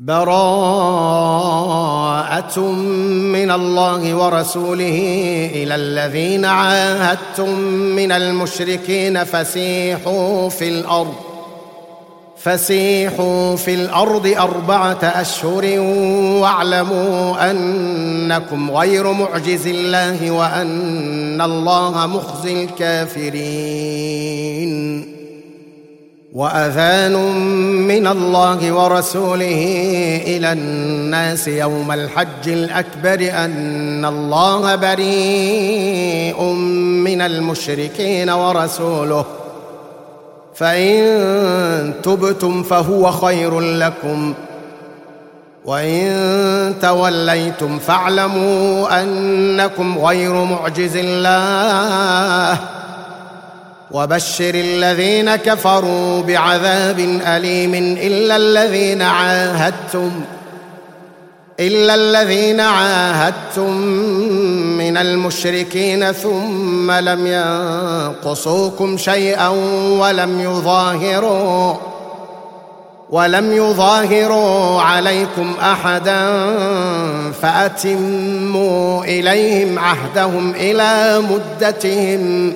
براءة من الله ورسوله إلى الذين عاهدتم من المشركين فسيحوا في الأرض 4 أشهر واعلموا أنكم غير معجز الله وأن الله مخزي الكافرين. وأذان من الله ورسوله إلى الناس يوم الحج الأكبر أن الله بريء من المشركين ورسوله، فإن تبتم فهو خير لكم، وإن توليتم فاعلموا أنكم غير معجز الله، وبشر الذين كفروا بعذاب أليم إلا الذين عاهدتم من المشركين ثم لم ينقصوكم شيئا ولم يظاهروا عليكم أحدا فأتموا إليهم عهدهم إلى مدتهم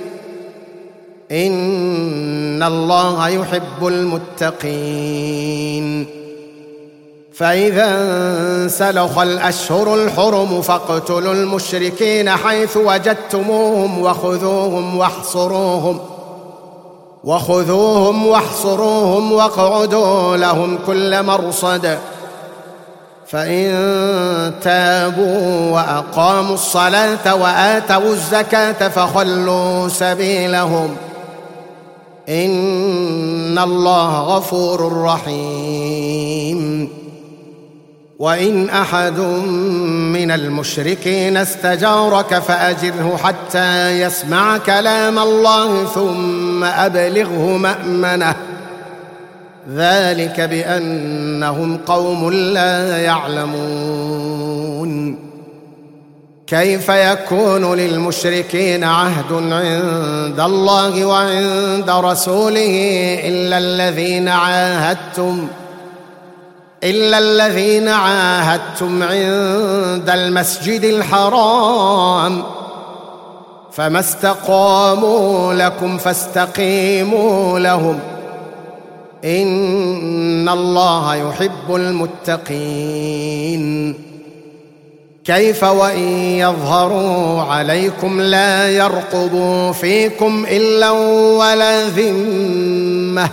إن الله يحب المتقين. فإذا انسلخ الأشهر الحرم فاقتلوا المشركين حيث وجدتموهم وخذوهم واحصروهم واقعدوا لهم كل مرصد، فإن تابوا وأقاموا الصلاة وآتوا الزكاة فخلوا سبيلهم إن الله غفور رحيم. وإن أحد من المشركين استجارك فأجره حتى يسمع كلام الله ثم أبلغه مأمنه، ذلك بأنهم قوم لا يعلمون. كيف يكون للمشركين عهد عند الله وعند رسوله إلا الذين عاهدتم عند المسجد الحرام، فما استقاموا لكم فاستقيموا لهم إن الله يحب المتقين. كيف وإن يظهروا عليكم لا يرقبوا فيكم إلا ولا ذمة،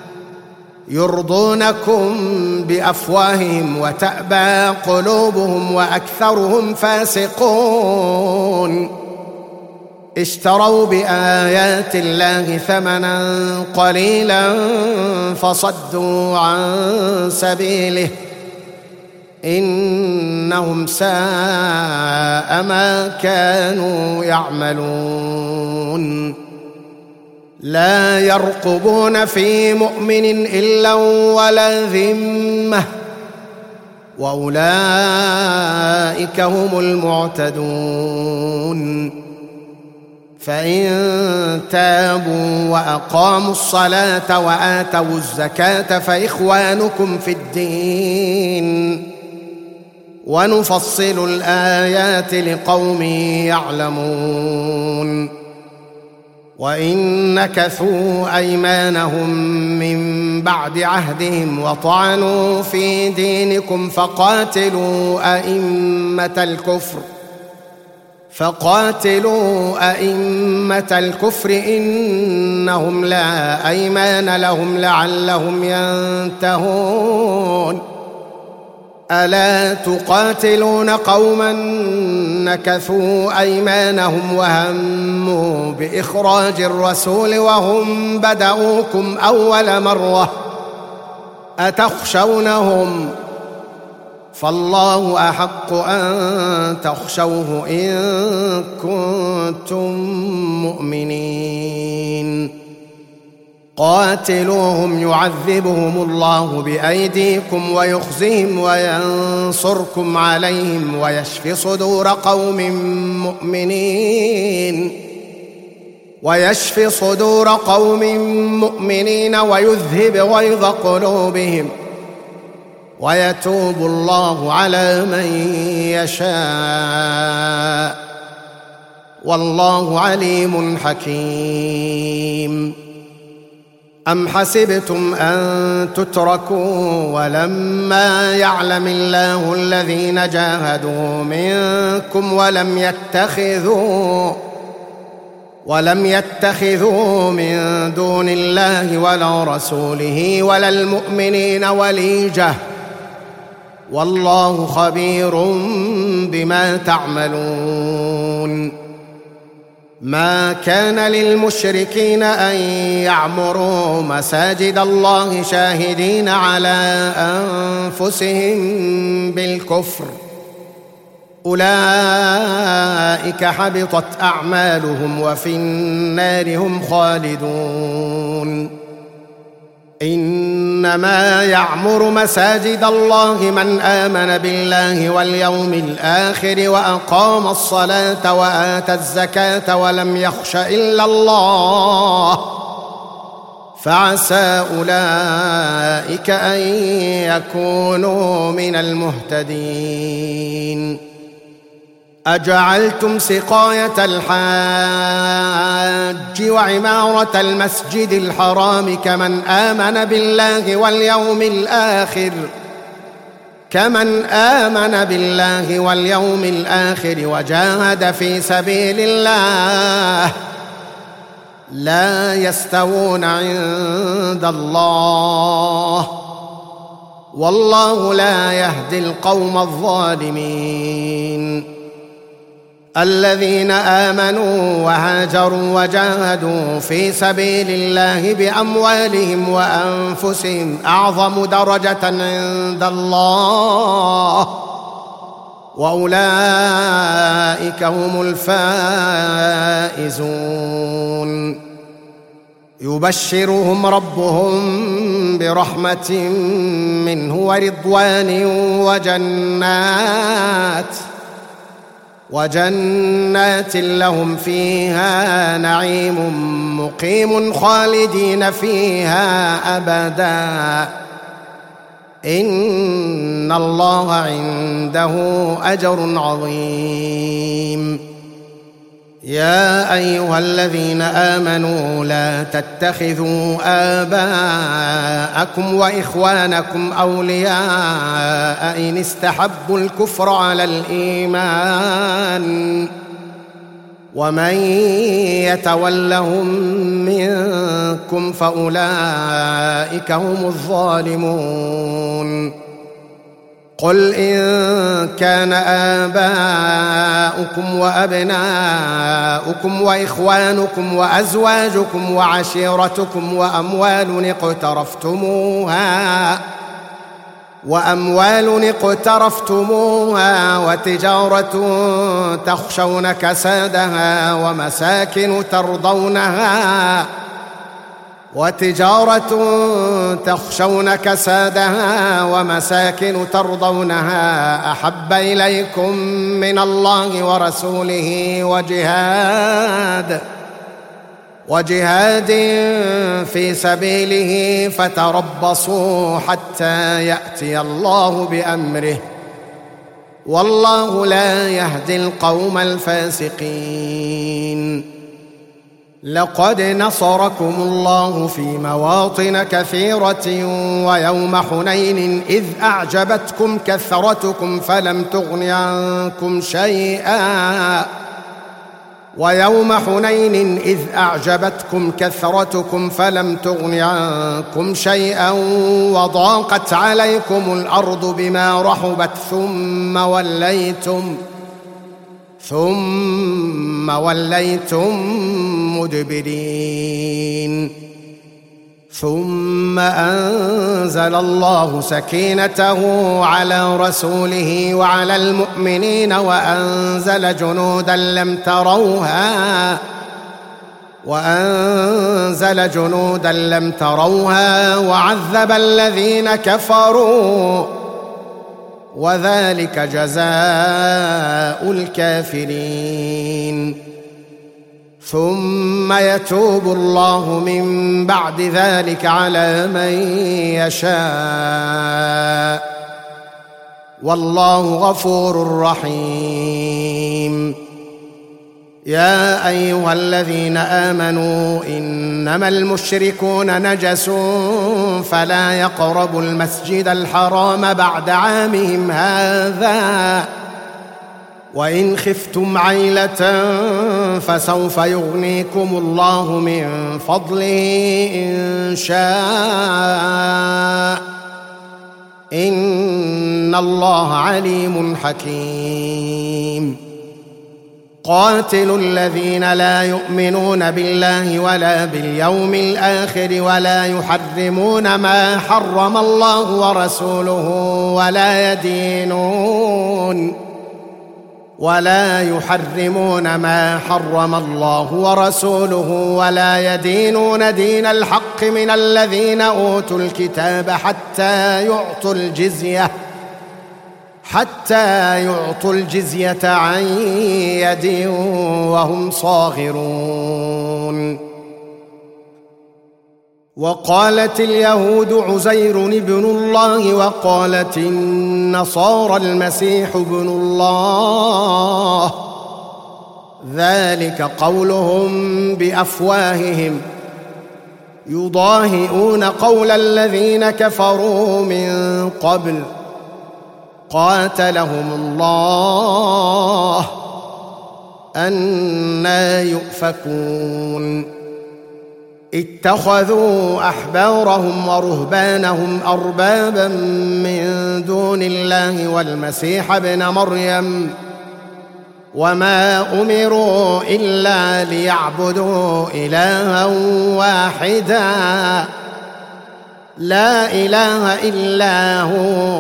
يرضونكم بأفواههم وتأبى قلوبهم وأكثرهم فاسقون. اشتروا بآيات الله ثمنا قليلا فصدوا عن سبيله إنهم ساء ما كانوا يعملون. لا يرقبون في مؤمن إلا ولا ذمة وأولئك هم المعتدون. فإن تابوا وأقاموا الصلاة وآتوا الزكاة فإخوانكم في الدين ونفصل الآيات لقوم يعلمون. وإن نكثوا أيمانهم من بعد عهدهم وطعنوا في دينكم فقاتلوا أئمة الكفر إنهم لا أيمان لهم لعلهم ينتهون. ألا تقاتلون قوما نكثوا أيمانهم وهموا بإخراج الرسول وهم بدؤوكم أول مرة أتخشونهم فالله أحق أن تخشوه إن كنتم مؤمنين. قاتلوهم يعذبهم الله بأيديكم ويخزهم وينصركم عليهم ويشف صدور قوم مؤمنين ويذهب غيظ قلوبهم ويتوب الله على من يشاء والله عليم حكيم. أم حسبتم أن تتركوا ولما يعلم الله الذين جاهدوا منكم ولم يتخذوا من دون الله ولا رسوله ولا المؤمنين وليجة والله خبير بما تعملون. ما كان للمشركين أن يعمروا مساجد الله شاهدين على أنفسهم بالكفر أولئك حبطت أعمالهم وفي النار هم خالدون. إنما يعمر مساجد الله من آمن بالله واليوم الآخر وأقام الصلاة وآتى الزكاة ولم يخش إلا الله فعسى أولئك أن يكونوا من المهتدين. أجعلتم سقاية الحاج وعمارة المسجد الحرام كمن آمن بالله واليوم الآخر وجاهد في سبيل الله لا يستوون عند الله والله لا يهدي القوم الظالمين. الذين آمنوا وهاجروا وجاهدوا في سبيل الله بأموالهم وأنفسهم أعظم درجة عند الله وأولئك هم الفائزون. يبشرهم ربهم برحمة منه ورضوان وجنات لهم فيها نعيم مقيم خالدين فيها أبدا إن الله عنده أجر عظيم. يا أيها الذين آمنوا لا تتخذوا آباءكم وإخوانكم أولياء إن استحبوا الكفر على الإيمان ومن يتولهم منكم فأولئك هم الظالمون. قل إن كان آباؤكم وأبناؤكم وإخوانكم وأزواجكم وعشيرتكم وأموال اقترفتموها وتجارة تخشون كسادها ومساكن ترضونها أحب إليكم من الله ورسوله وجهاد في سبيله فتربصوا حتى يأتي الله بأمره والله لا يهدي القوم الفاسقين. لقد نصركم الله في مواطن كثيرة ويوم حنين إذ أعجبتكم كثرتكم فلم تغن عنكم شيئا وضاقت عليكم الأرض بما رحبت ثم وليتم مدبرين. ثم أنزل الله سكينته على رسوله وعلى المؤمنين وأنزل جنودا لم تروها وعذب الذين كفروا وذلك جزاء الكافرين. ثم يتوب الله من بعد ذلك على من يشاء والله غفور رحيم. يا أيها الذين آمنوا إنما المشركون نجس فلا يقربوا المسجد الحرام بعد عامهم هذا وإن خفتم عيلة فسوف يغنيكم الله من فضله إن شاء إن الله عليم حكيم. قاتلوا الذين لا يؤمنون بالله ولا باليوم الآخر ولا يحرمون ما حرم الله ورسوله ولا يدينون دين الحق من الذين أوتوا الكتاب حتى يعطوا الجزية عن يد وهم صاغرون. وقالت اليهود عزير ابن الله وقالت النصارى المسيح ابن الله ذلك قولهم بأفواههم يضاهئون قول الذين كفروا من قبل قاتلهم الله أنى يؤفكون. اتخذوا أحبارهم ورهبانهم أربابا من دون الله والمسيح ابن مريم وما أمروا إلا ليعبدوا إلها واحدا لا إله إلا هو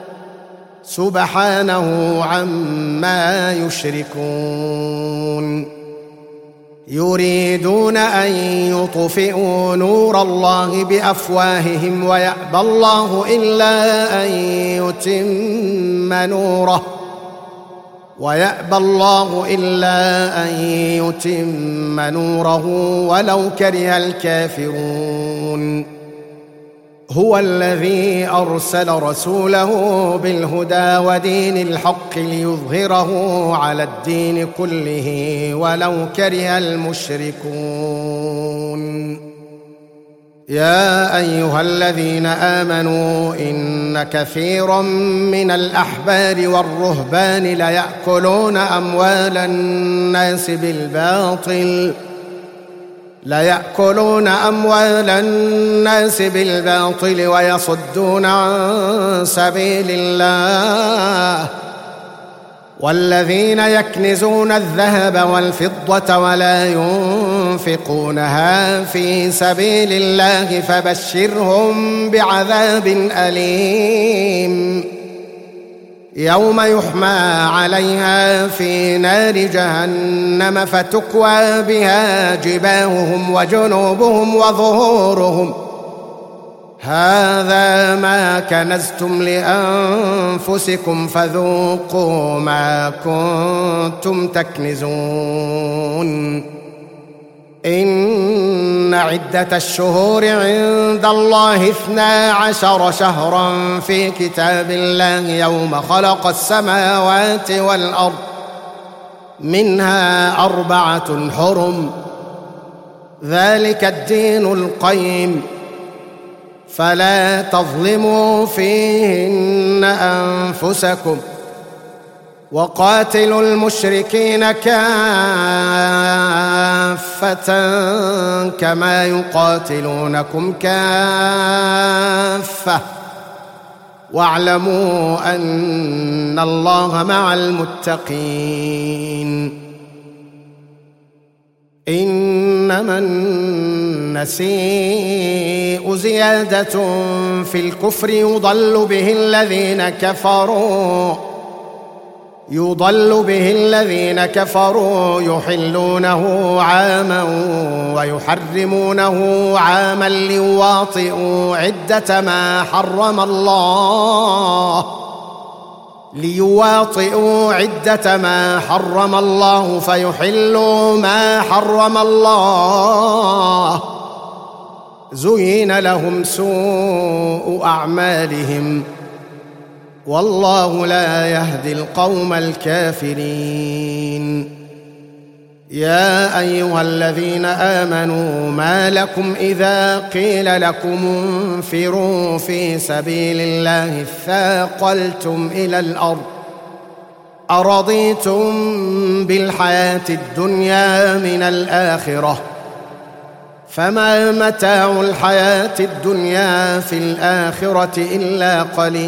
سبحانه عما يشركون. يريدون أن يطفئوا نور الله بأفواههم ويأبى الله إلا أن يتم نوره ولو كره الكافرون. هو الذي أرسل رسوله بالهدى ودين الحق ليظهره على الدين كله ولو كره المشركون. يا أيها الذين آمنوا إن كثيرا من الأحبار والرهبان ليأكلون أموال الناس بالباطل ويصدون عن سبيل الله والذين يكنزون الذهب والفضة ولا ينفقونها في سبيل الله فبشرهم بعذاب أليم يوم يحمى عليها في نار جهنم فتكوى بها جباههم وجنوبهم وظهورهم هذا ما كنزتم لأنفسكم فذوقوا ما كنتم تكنزون. إن عدة الشهور عند الله 12 شهرا في كتاب الله يوم خلق السماوات والأرض منها 4 حرم ذلك الدين القيم فلا تظلموا فيهن أنفسكم وقاتلوا المشركين كافة كما يقاتلونكم كافة واعلموا أن الله مع المتقين. إنما النسيء زيادة في الكفر يضل به الذين كفروا يحلونه عاما ويحرمونه عاما ليواطئوا عدة ما حرم الله فيحلوا ما حرم الله زين لهم سوء أعمالهم والله لا يهدي القوم الكافرين. يا أيها الذين آمنوا ما لكم إذا قيل لكم انفروا في سبيل الله اثاقلتم إلى الأرض أرضيتم بالحياة الدنيا من الآخرة فما متاع الحياة الدنيا في الآخرة إلا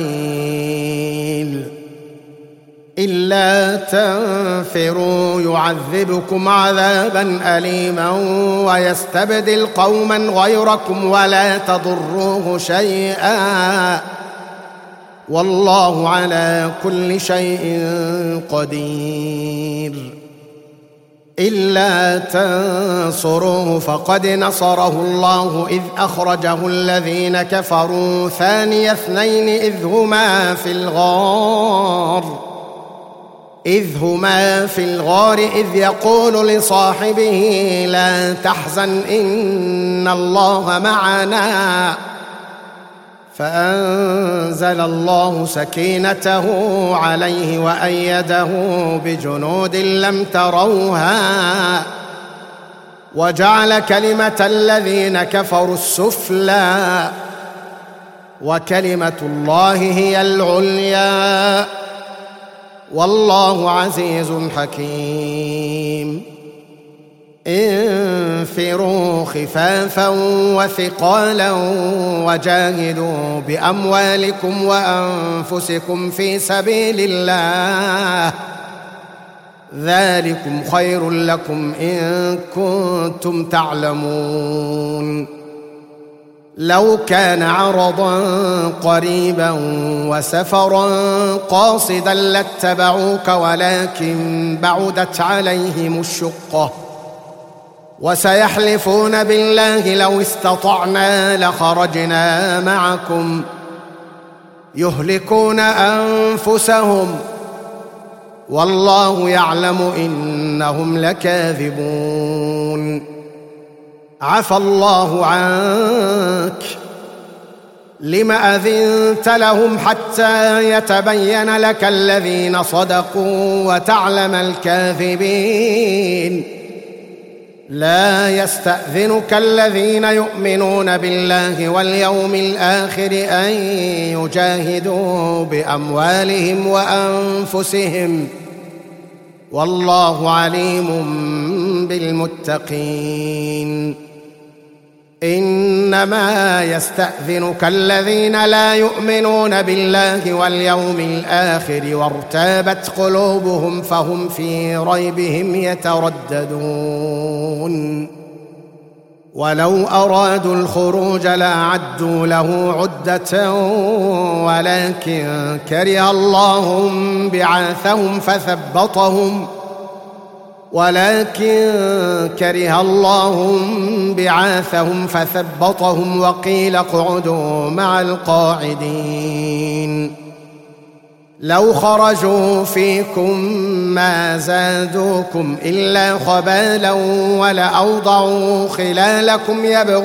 قليل. إلا تنفروا يعذبكم عذابا أليما ويستبدل قوما غيركم ولا تضروه شيئا والله على كل شيء قدير. إلا تنصروه فقد نصره الله إذ أخرجه الذين كفروا ثاني اثنين إذ هما في الغار إذ يقول لصاحبه لا تحزن إن الله معنا فأنزل الله سكينته عليه وأيده بجنود لم تروها وجعل كلمة الذين كفروا السفلى وكلمة الله هي العليا والله عزيز حكيم. انفروا خفافا وثقالا وجاهدوا بأموالكم وأنفسكم في سبيل الله ذلكم خير لكم إن كنتم تعلمون. لو كان عرضا قريبا وسفرا قاصدا لاتبعوك ولكن بعدت عليهم الشقة وسيحلفون بالله لو استطعنا لخرجنا معكم يهلكون أنفسهم والله يعلم إنهم لكاذبون. عفى الله عنك لم أذنت لهم حتى يتبين لك الذين صدقوا وتعلم الكاذبين. لا يستأذنك الذين يؤمنون بالله واليوم الآخر أن يجاهدوا بأموالهم وأنفسهم والله عليم بالمتقين. إنما يستأذنك الذين لا يؤمنون بالله واليوم الآخر وارتابت قلوبهم فهم في ريبهم يترددون. ولو أرادوا الخروج لأعدوا له عدة ولكن كره الله بعاثهم فثبطهم وقيل اقعدوا مع القاعدين. لو خرجوا فيكم ما زادوكم إلا خبالا ولأوضعوا خلالكم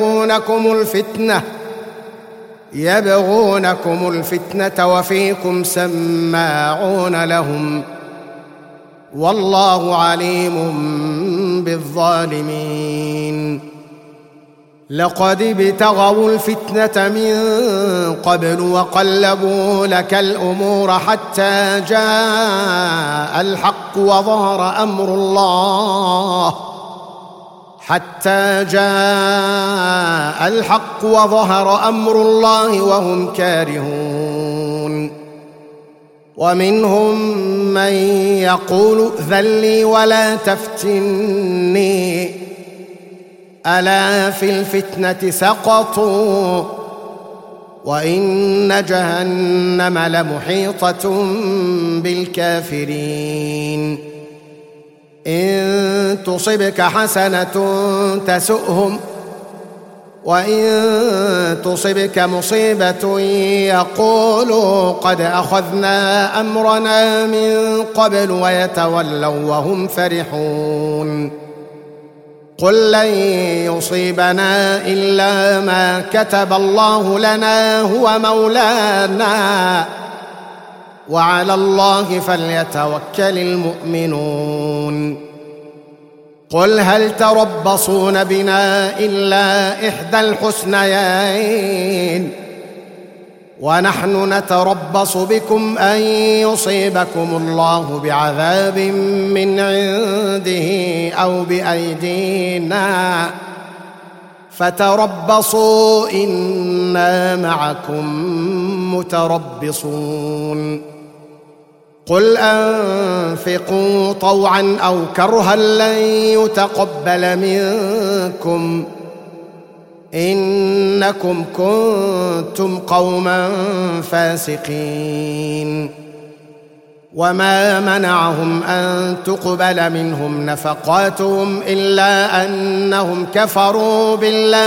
يبغونكم الفتنة وفيكم سماعون لهم والله عليم بالظالمين. لقد ابتغوا الفتنة من قبل وقلبوا لك الأمور حتى جاء الحق وظهر أمر الله وهم كارهون. ومنهم من يقول ائذن لي ولا تفتني ألا في الفتنة سقطوا وإن جهنم لمحيطة بالكافرين. إن تصبك حسنة تسؤهم وإن تصبك مصيبة يقولوا قد أخذنا أمرنا من قبل ويتولوا وهم فرحون. قل لن يصيبنا إلا ما كتب الله لنا هو مولانا وعلى الله فليتوكل المؤمنون. قل هل تربصون بنا إلا إحدى الحسنيين ونحن نتربص بكم أن يصيبكم الله بعذاب من عنده أو بأيدينا فتربصوا إنا معكم متربصون. قل أنفقوا طوعا أو كرها لن يتقبل منكم إنكم كنتم قوما فاسقين. وما منعهم أن تقبل منهم نفقاتهم إلا أنهم كفروا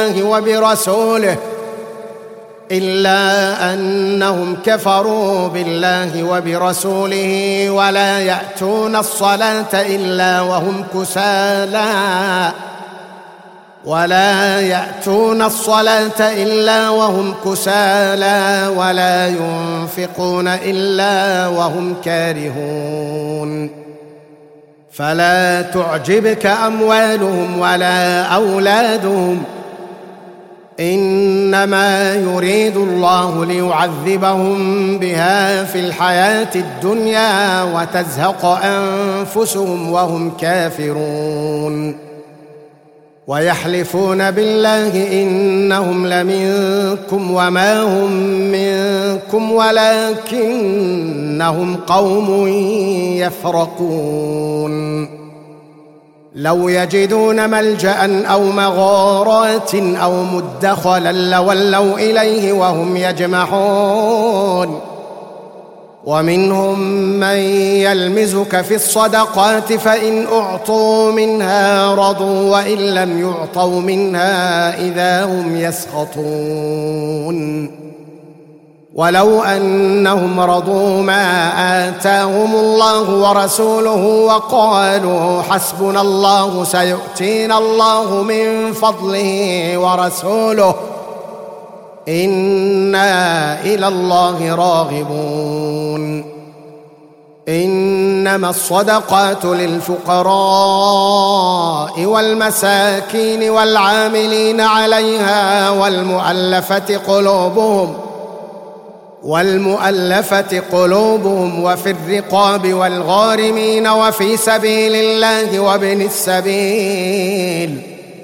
بالله وبرسوله ولا يأتون الصلاة إلا وهم كسالى ولا ينفقون إلا وهم كارهون. فلا تعجبك أموالهم ولا أولادهم إنما يريد الله ليعذبهم بها في الحياة الدنيا وتزهق أنفسهم وهم كافرون. ويحلفون بالله إنهم لمنكم وما هم منكم ولكنهم قوم يفرقون. لو يجدون ملجأ أو مغارات أو مدخلا لولوا إليه وهم يجمحون. ومنهم من يلمزك في الصدقات فإن أعطوا منها رضوا وإن لم يعطوا منها إذا هم يسخطون. ولو أنهم رضوا ما آتاهم الله ورسوله وقالوا حسبنا الله سيؤتينا الله من فضله ورسوله إنا إلى الله راغبون. إنما الصدقات للفقراء والمساكين والعاملين عليها والمؤلفة قلوبهم وفي الرقاب والغارمين وفي سبيل الله وابن السبيل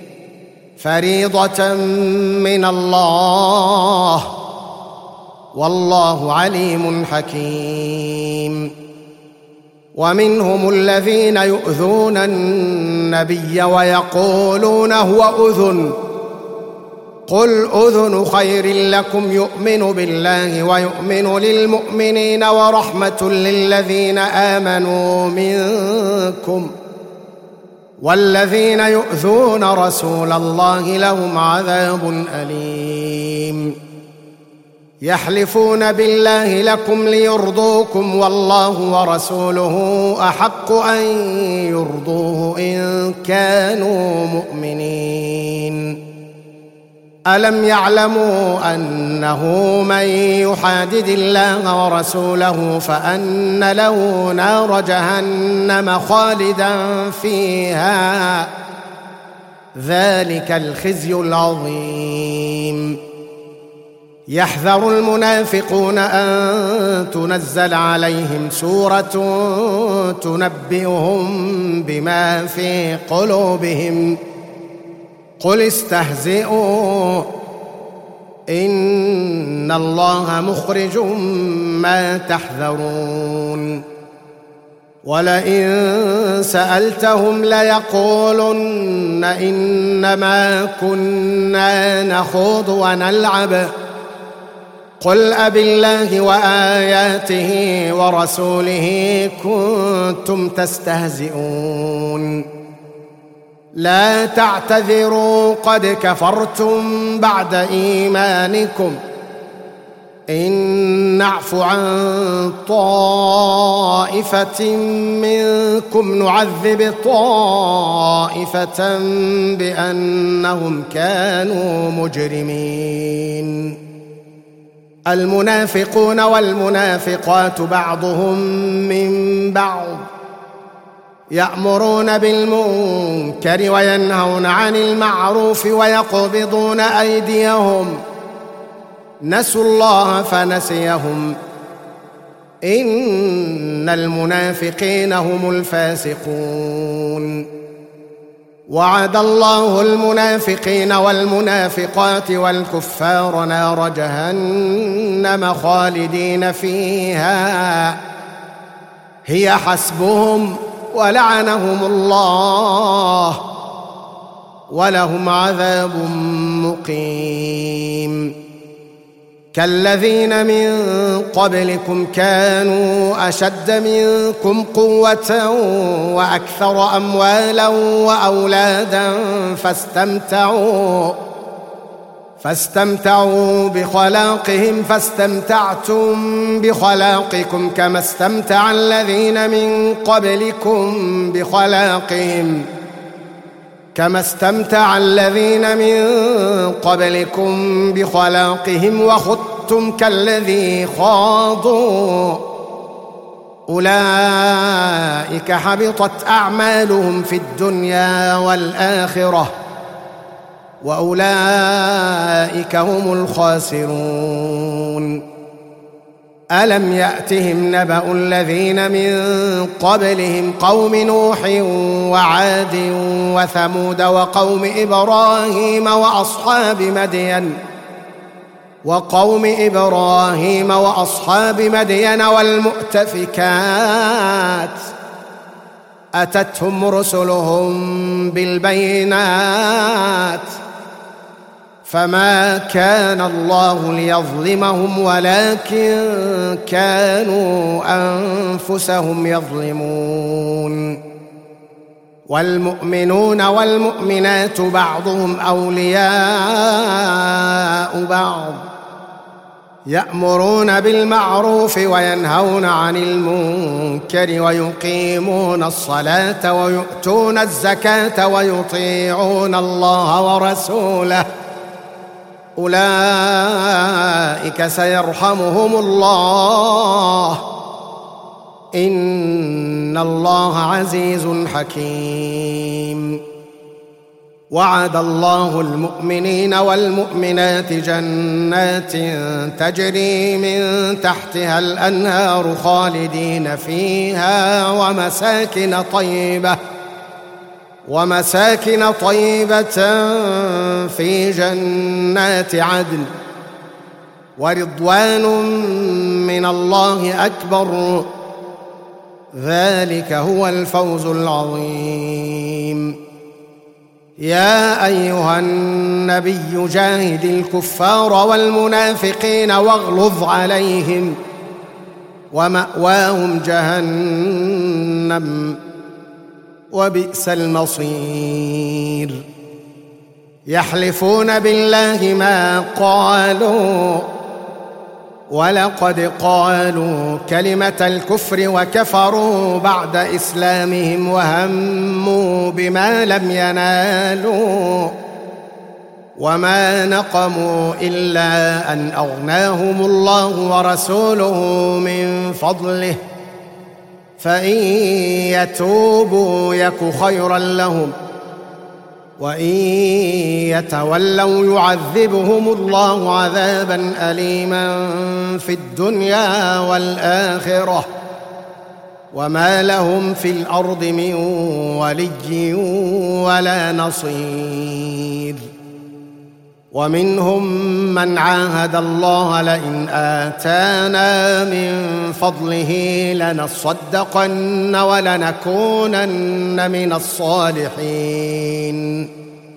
فريضة من الله والله عليم حكيم. ومنهم الذين يؤذون النبي ويقولون هو أذن قل أذن خير لكم يؤمن بالله ويؤمن للمؤمنين ورحمة للذين آمنوا منكم والذين يؤذون رسول الله لهم عذاب أليم. يحلفون بالله لكم ليرضوكم والله ورسوله أحق أن يرضوه إن كانوا مؤمنين. ألم يعلموا أنه من يحادد الله ورسوله فأن له نار جهنم خالدا فيها ذلك الخزي العظيم. يحذر المنافقون أن تنزل عليهم سورة تنبئهم بما في قلوبهم قل استهزئوا إن الله مخرج ما تحذرون. ولئن سألتهم ليقولن إنما كنا نخوض ونلعب قل أبالله وآياته ورسوله كنتم تستهزئون. لا تعتذروا قد كفرتم بعد إيمانكم إن نعف عن طائفة منكم نعذب طائفة بأنهم كانوا مجرمين. المنافقون والمنافقات بعضهم من بعض يأمرون بالمنكر وينهون عن المعروف ويقبضون أيديهم نسوا الله فنسيهم إن المنافقين هم الفاسقون وعد الله المنافقين والمنافقات والكفار نار جهنم خالدين فيها هي حسبهم ولعنهم الله ولهم عذاب مقيم كالذين من قبلكم كانوا أشد منكم قوة وأكثر أموالا وأولادا فاستمتعوا بخلاقهم فاستمتعتم بخلاقكم كما استمتع الذين من قبلكم بخلاقهم وخضتم كالذي خاضوا أولئك حبطت أعمالهم في الدنيا والآخرة وأولئك هم الخاسرون ألم يأتهم نبأ الذين من قبلهم قوم نوح وعاد وثمود وقوم إبراهيم وأصحاب مدين والمؤتفكات أتتهم رسلهم بالبينات فما كان الله ليظلمهم ولكن كانوا أنفسهم يظلمون والمؤمنون والمؤمنات بعضهم أولياء بعض يأمرون بالمعروف وينهون عن المنكر ويقيمون الصلاة ويؤتون الزكاة ويطيعون الله ورسوله أولئك سيرحمهم الله إن الله عزيز حكيم وعد الله المؤمنين والمؤمنات جنات تجري من تحتها الأنهار خالدين فيها ومساكن طيبة في جنات عدن ورضوان من الله أكبر ذلك هو الفوز العظيم يا أيها النبي جاهد الكفار والمنافقين واغلظ عليهم ومأواهم جهنم وبئس المصير يحلفون بالله ما قالوا ولقد قالوا كلمة الكفر وكفروا بعد إسلامهم وهموا بما لم ينالوا وما نقموا إلا أن أغناهم الله ورسوله من فضله فإن يتوبوا يك خيرا لهم وإن يتولوا يعذبهم الله عذابا أليما في الدنيا والآخرة وما لهم في الأرض من ولي ولا نصير ومنهم من عاهد الله لئن آتانا من فضله لنصدقن ولنكونن من الصالحين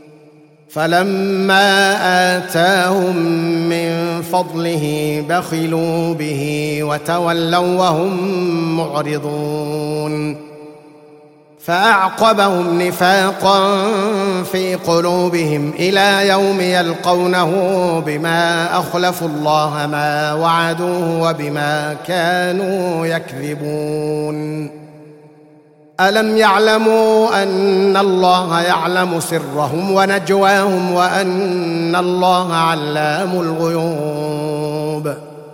فلما آتاهم من فضله بخلوا به وتولوا وهم معرضون فأعقبهم نفاقا في قلوبهم إلى يوم يلقونه بما أخلفوا الله ما وعدوه وبما كانوا يكذبون ألم يعلموا أن الله يعلم سرهم ونجواهم وأن الله علام الغيوب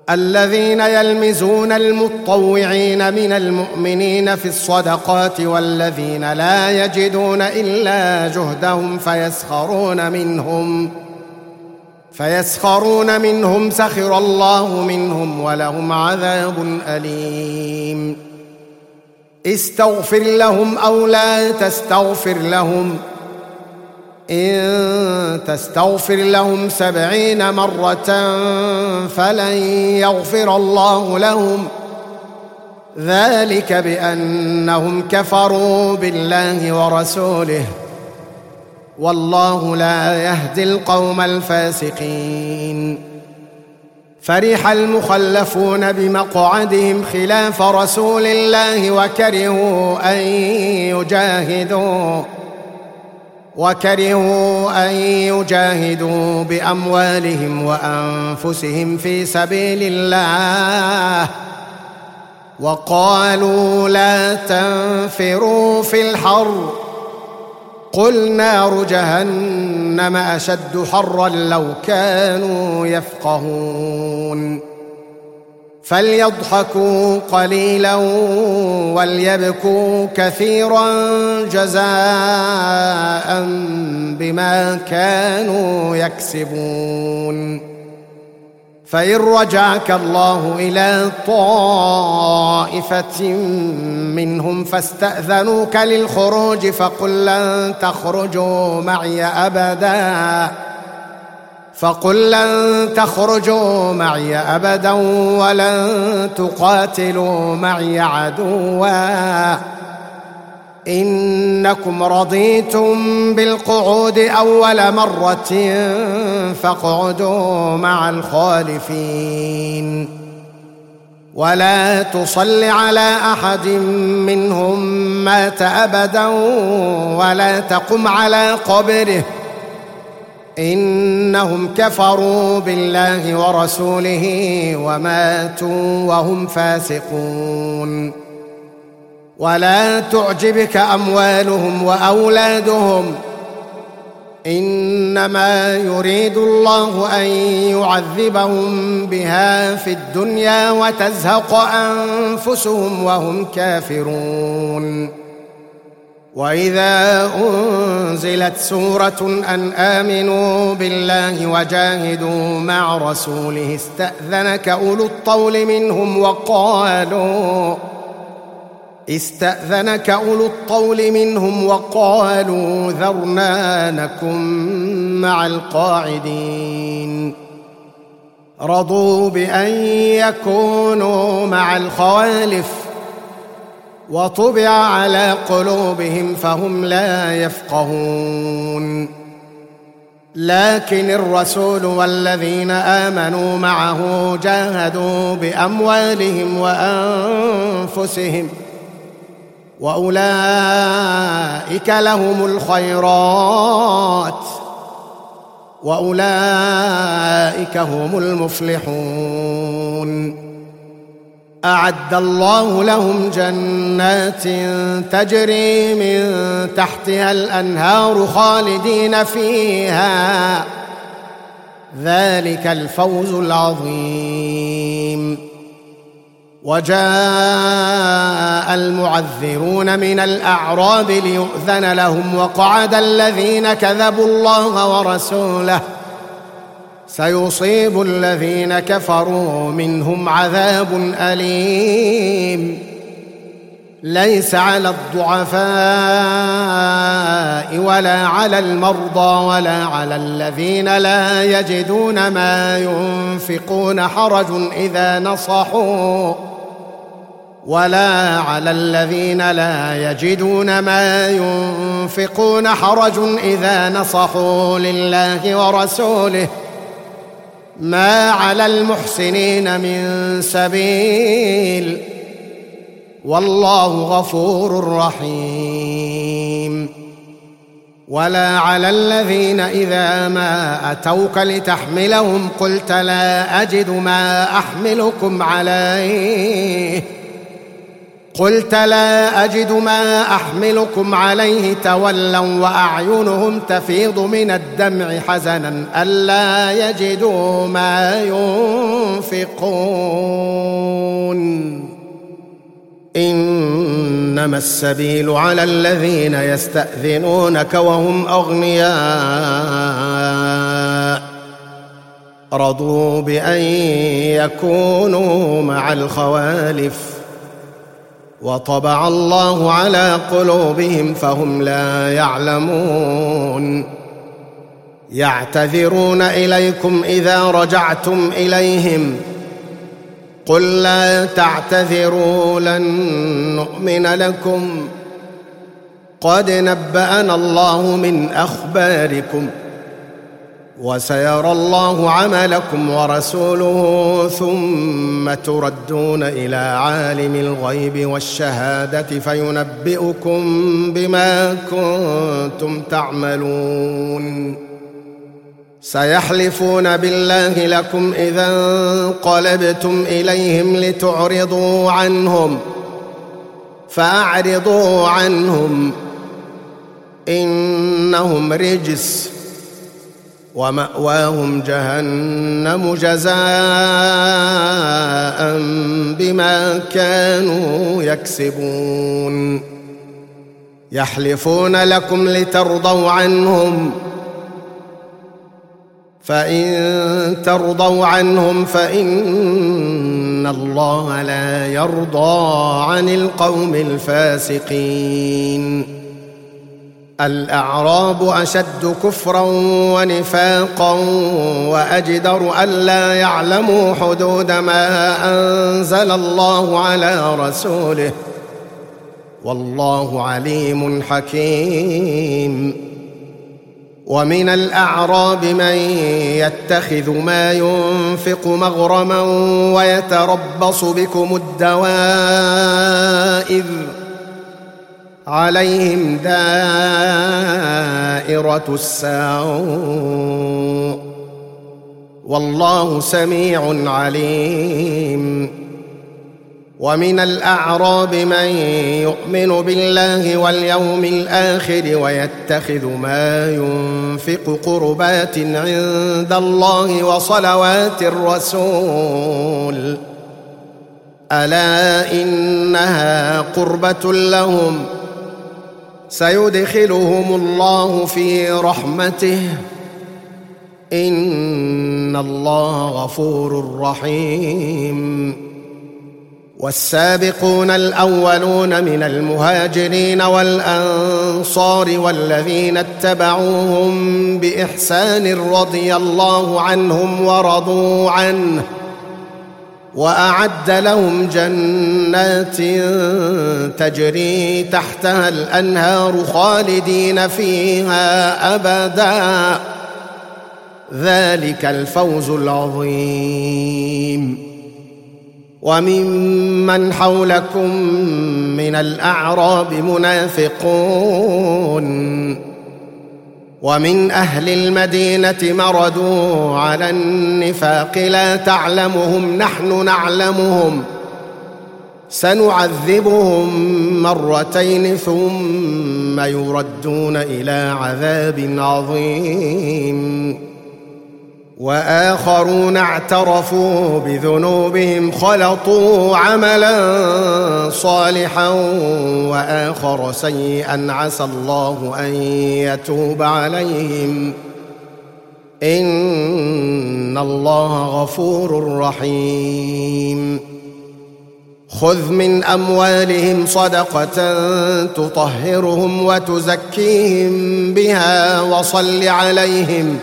الذين يلمزون المطوعين من المؤمنين في الصدقات والذين لا يجدون إلا جهدهم فيسخرون منهم سخر الله منهم ولهم عذاب أليم. استغفر لهم أو لا تستغفر لهم إن تستغفر لهم 70 مرة فلن يغفر الله لهم ذلك بأنهم كفروا بالله ورسوله والله لا يهدي القوم الفاسقين. فرح المخلفون بمقعدهم خلاف رسول الله وكرهوا أن يجاهدوا بأموالهم وأنفسهم في سبيل الله وقالوا لا تنفروا في الحر قل نار جهنم أشد حرا لو كانوا يفقهون. فليضحكوا قليلا وليبكوا كثيرا جزاء بما كانوا يكسبون. فإن رجعك الله إلى طائفة منهم فاستأذنوك للخروج فقل لن تخرجوا معي أبدا ولن تقاتلوا معي عدوا إنكم رضيتم بالقعود أول مرة فاقعدوا مع الخالفين ولا تصل على أحد منهم مات أبدا ولا تقم على قبره إنهم كفروا بالله ورسوله وماتوا وهم فاسقون. ولا تعجبك أموالهم وأولادهم إنما يريد الله أن يعذبهم بها في الدنيا وتزهق أنفسهم وهم كافرون. وإذا أنزلت سورة أن آمنوا بالله وجاهدوا مع رسوله استأذنك أولو الطول منهم وقالوا ذرنا نكن مع القاعدين. رضوا بأن يكونوا مع الخوالف وطبع على قلوبهم فهم لا يفقهون. لكن الرسول والذين آمنوا معه جاهدوا بأموالهم وأنفسهم وأولئك لهم الخيرات وأولئك هم المفلحون. أعد الله لهم جنات تجري من تحتها الأنهار خالدين فيها ذلك الفوز العظيم. وجاء المعذرون من الأعراب ليؤذن لهم وقعد الذين كذبوا الله ورسوله سيصيب الذين كفروا منهم عذاب أليم. ليس على الضعفاء ولا على المرضى ولا على الذين لا يجدون ما ينفقون حرج إذا نصحوا لله ورسوله ما على المحسنين من سبيل والله غفور رحيم. ولا على الذين إذا ما أتوك لتحملهم قلت لا أجد ما أحملكم عليه قلت لا أجد ما أحملكم عليه تولوا وأعينهم تفيض من الدمع حزنا ألا يجدوا ما ينفقون إنما السبيل على الذين يستأذنونك وهم أغنياء رضوا بأن يكونوا مع الخوالف وطبع الله على قلوبهم فهم لا يعلمون يعتذرون إليكم إذا رجعتم إليهم قل لا تعتذروا لن نؤمن لكم قد نبأنا الله من أخباركم وسيرى الله عملكم ورسوله ثم تردون إلى عالم الغيب والشهادة فينبئكم بما كنتم تعملون سيحلفون بالله لكم إذا انقلبتم إليهم لتعرضوا عنهم فأعرضوا عنهم إنهم رجس ومأواهم جهنم جزاء بما كانوا يكسبون يحلفون لكم لترضوا عنهم فإن ترضوا عنهم فإن الله لا يرضى عن القوم الفاسقين الأعراب أشد كفرا ونفاقا وأجدر ألا يعلموا حدود ما أنزل الله على رسوله والله عليم حكيم ومن الأعراب من يتخذ ما ينفق مغرما ويتربص بكم الدوائر عليهم دائرة السوء والله سميع عليم ومن الأعراب من يؤمن بالله واليوم الآخر ويتخذ ما ينفق قربات عند الله وصلوات الرسول ألا إنها قربة لهم سيدخلهم الله في رحمته إن الله غفور رحيم والسابقون الأولون من المهاجرين والأنصار والذين اتبعوهم بإحسان رضي الله عنهم ورضوا عنه وأعد لهم جنات تجري تحتها الأنهار خالدين فيها أبدا ذلك الفوز العظيم وممن حولكم من الأعراب منافقون ومن أهل المدينة مردوا على النفاق لا تعلمهم نحن نعلمهم سنعذبهم مرتين ثم يردون إلى عذاب عظيم وآخرون اعترفوا بذنوبهم خلطوا عملا صالحا وآخر سيئا عسى الله أن يتوب عليهم إن الله غفور رحيم خذ من أموالهم صدقة تطهرهم وتزكيهم بها وصل عليهم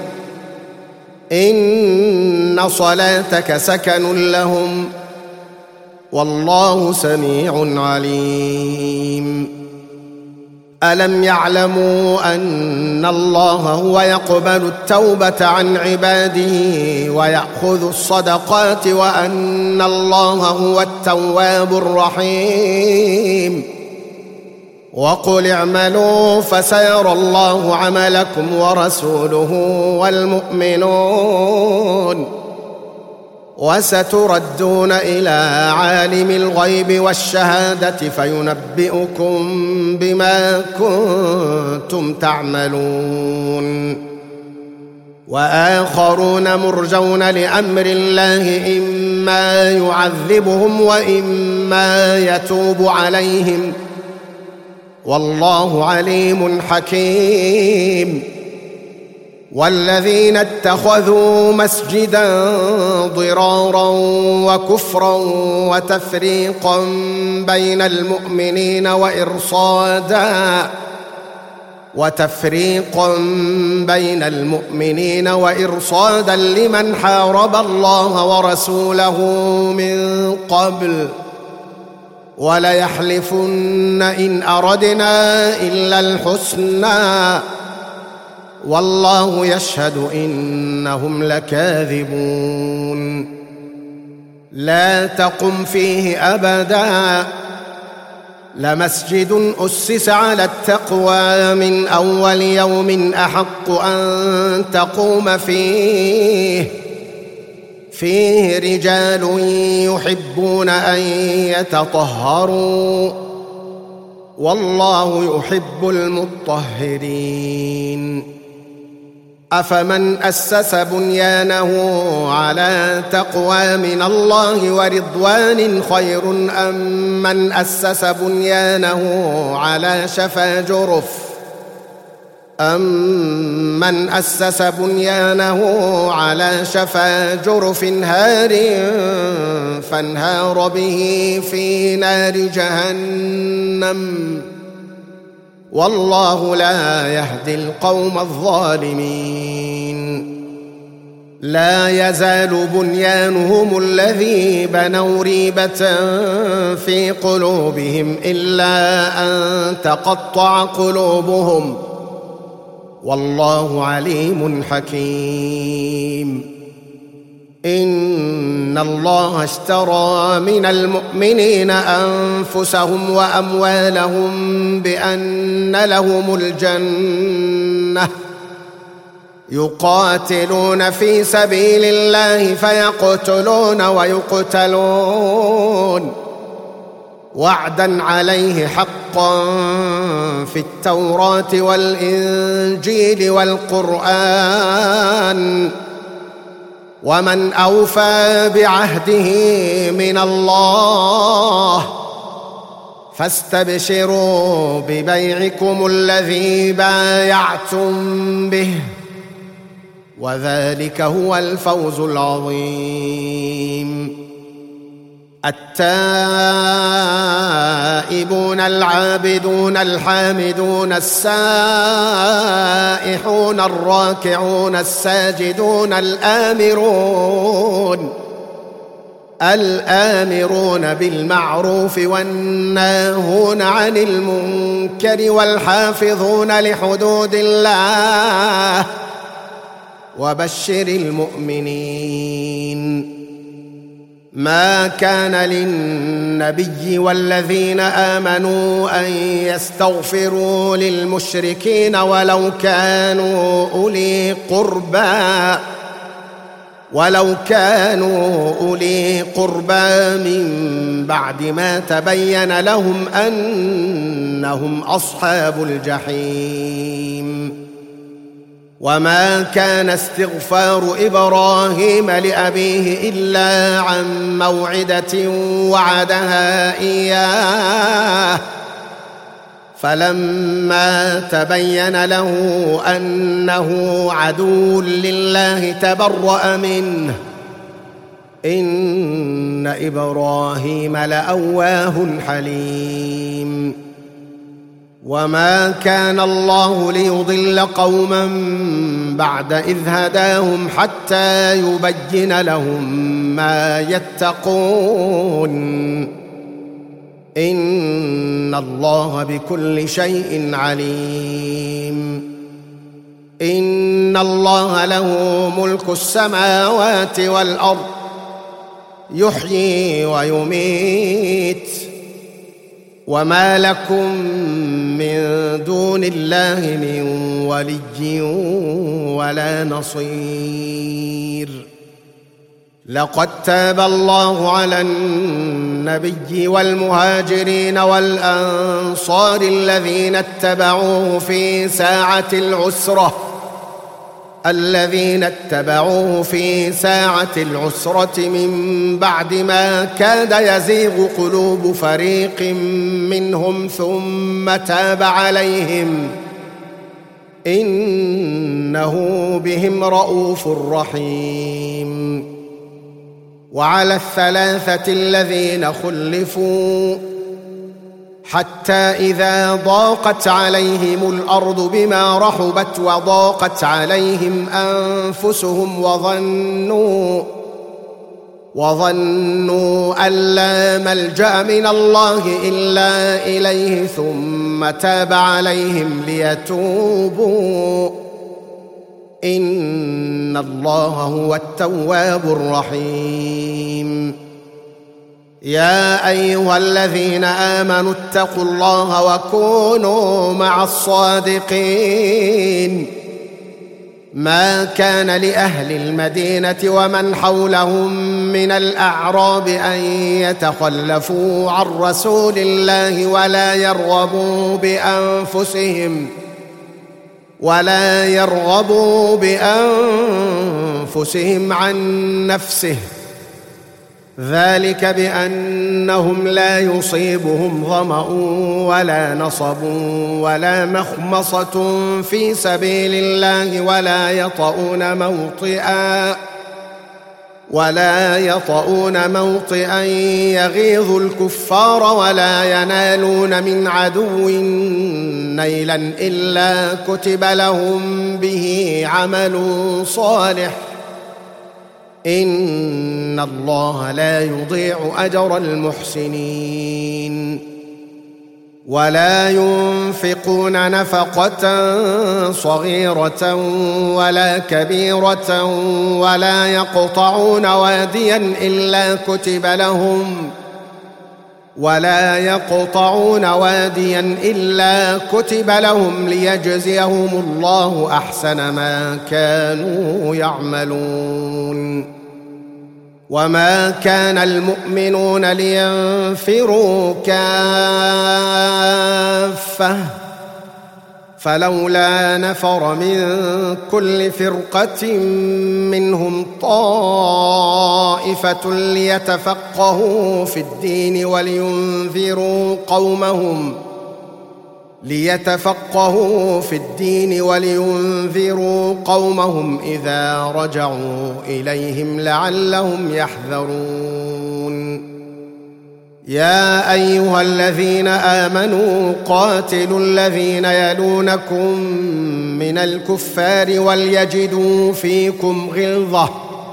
إن صلاتك سكن لهم والله سميع عليم ألم يعلموا أن الله هو يقبل التوبة عن عباده ويأخذ الصدقات وأن الله هو التواب الرحيم وقل اعملوا فسيرى الله عملكم ورسوله والمؤمنون وستردون إلى عالم الغيب والشهادة فينبئكم بما كنتم تعملون. وآخرون مرجون لأمر الله إما يعذبهم وإما يتوب عليهم والله عليم حكيم. والذين اتخذوا مسجدا ضرارا وكفرا وتفريقا بين المؤمنين وإرصادا لمن حارب الله ورسوله من قبل وليحلفن إن أردنا إلا الحسنى والله يشهد إنهم لكاذبون. لا تقم فيه أبدا لمسجد أسس على التقوى من أول يوم أحق أن تقوم فيه رجال يحبون أن يتطهروا والله يحب المطهرين. أفمن أسس بنيانه على تقوى من الله ورضوان خير أم من أسس بنيانه على شفا جرف هار فانهار به في نار جهنم والله لا يهدي القوم الظالمين. لا يزال بنيانهم الذي بنوا ريبة في قلوبهم إلا أن تقطع قلوبهم والله عليم حكيم. إن الله اشترى من المؤمنين أنفسهم وأموالهم بأن لهم الجنة يقاتلون في سبيل الله فيقتلون ويقتلون وعدا عليه حقا في التوراة والإنجيل والقرآن ومن أوفى بعهده من الله فاستبشروا ببيعكم الذي بايعتم به وذلك هو الفوز العظيم. التائبون العابدون الحامدون السائحون الراكعون الساجدون الآمرون بالمعروف والناهون عن المنكر والحافظون لحدود الله وبشر المؤمنين. ما كان للنبي والذين آمنوا أن يستغفروا للمشركين ولو كانوا أولي قربى من بعد ما تبين لهم أنهم أصحاب الجحيم. وما كان استغفار إبراهيم لأبيه إلا عن موعدة وعدها إياه فلما تبين له أنه عدو لله تبرأ منه إن إبراهيم لأواه حليم. وما كان الله ليضل قوما بعد إذ هداهم حتى يبين لهم ما يتقون إن الله بكل شيء عليم. إن الله له ملك السماوات والأرض يحيي ويميت وما لكم من دون الله من ولي ولا نصير. لقد تاب الله على النبي والمهاجرين والأنصار الذين اتبعوه في ساعة العسرة من بعد ما كاد يزيغ قلوب فريق منهم ثم تاب عليهم إنه بهم رءوف رحيم. وعلى الثلاثة الذين خلفوا حتى إذا ضاقت عليهم الأرض بما رحبت وضاقت عليهم أنفسهم وظنوا أن لا ملجأ من الله إلا إليه ثم تاب عليهم ليتوبوا إن الله هو التواب الرحيم. يا أيها الذين آمنوا اتقوا الله وكونوا مع الصادقين. ما كان لأهل المدينة ومن حولهم من الأعراب أن يتخلفوا عن رسول الله ولا يرغبوا بأنفسهم عن نفسه، ذلك بأنهم لا يصيبهم ظمأ ولا نصب ولا مخمصة في سبيل الله ولا يطؤون موطئا يغيظ الكفار ولا ينالون من عدو نيلا إلا كتب لهم به عمل صالح إن الله لا يضيع أجر المحسنين. ولا ينفقون نفقة صغيرة ولا كبيرة ولا يقطعون واديا إلا كتب لهم ليجزيهم الله أحسن ما كانوا يعملون. وما كان المؤمنون لينفروا كافة فلولا نفر من كل فرقة منهم طائفة ليتفقهوا في الدين ولينذروا قومهم إذا رجعوا إليهم لعلهم يحذرون. يا أيها الذين آمنوا قاتلوا الذين يلونكم من الكفار وليجدوا فيكم غلظة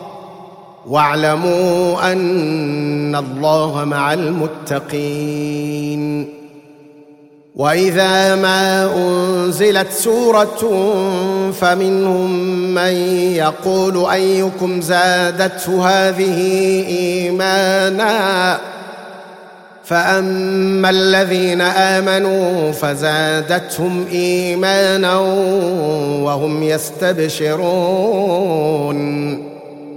واعلموا أن الله مع المتقين. وإذا ما أنزلت سورة فمنهم من يقول أيكم زادته هذه إيمانا فأما الذين آمنوا فزادتهم إيمانا وهم يستبشرون.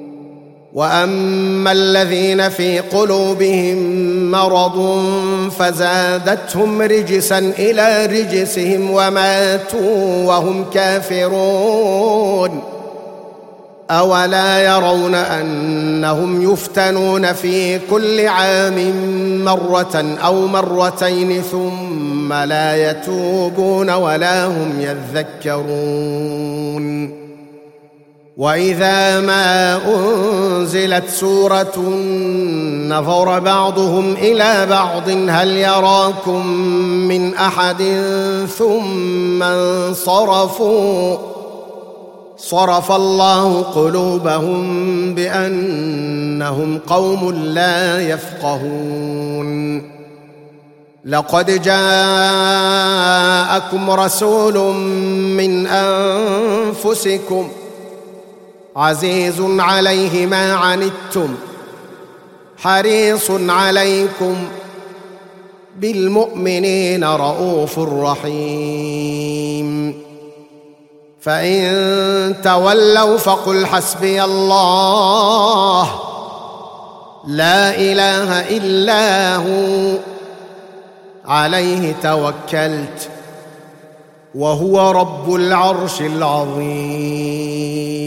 وأما الذين في قلوبهم مرض فزادتهم رجسا إلى رجسهم وماتوا وهم كافرون. أولا يرون أنهم يفتنون في كل عام مرة أو مرتين ثم لا يتوبون ولا هم يذكرون. وإذا ما أنزلت سورة نظر بعضهم إلى بعض هل يراكم من أحد ثم انصرفوا صرف الله قلوبهم بأنهم قوم لا يفقهون. لقد جاءكم رسول من أنفسكم عزيز عليه ما عنتم حريص عليكم بالمؤمنين رؤوف رحيم. فإن تولوا فقل حسبي الله لا اله الا هو عليه توكلت وهو رب العرش العظيم.